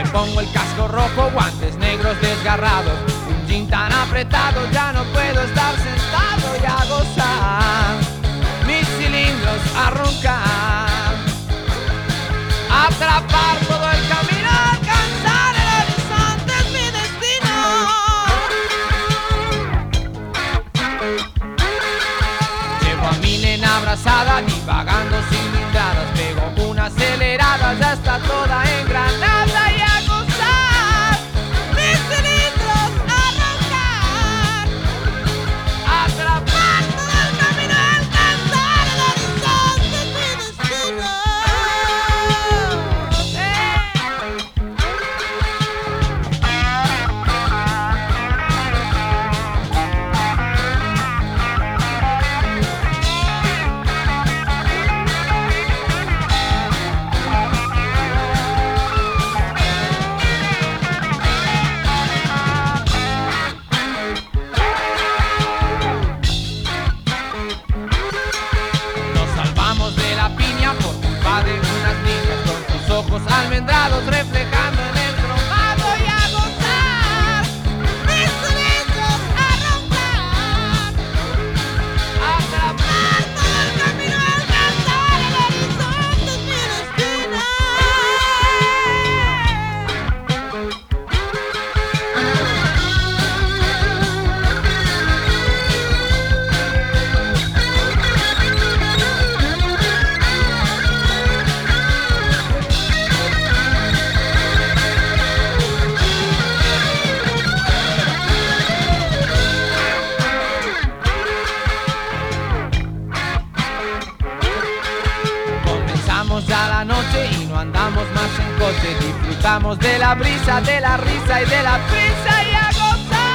pongo el casco rojo, guantes negros desgarrados, un jean tan apretado, ya no puedo estar sentado y a gozar, mis cilindros a roncar, atrapar todo el camino, alcanzar el horizonte es mi destino. Llevo a mi nena abrazada, divagando sin miradas, pego una acelerada, ya está toda engranada y a gozar, mis cilindros a roncar, atrapar todo el camino, alcanzar el horizonte es mi destino. Nos salvamos de la piña por culpa de unas niñas con sus ojos almendrados reflejando en el cromado y a gozar, mis cilindros a roncar, atrapar todo el camino, alcanzar el horizonte es mi destino. Comenzamos ya la noche y no andamos más en coche, disfrutamos de la brisa, de la risa y de la prisa y a gozar.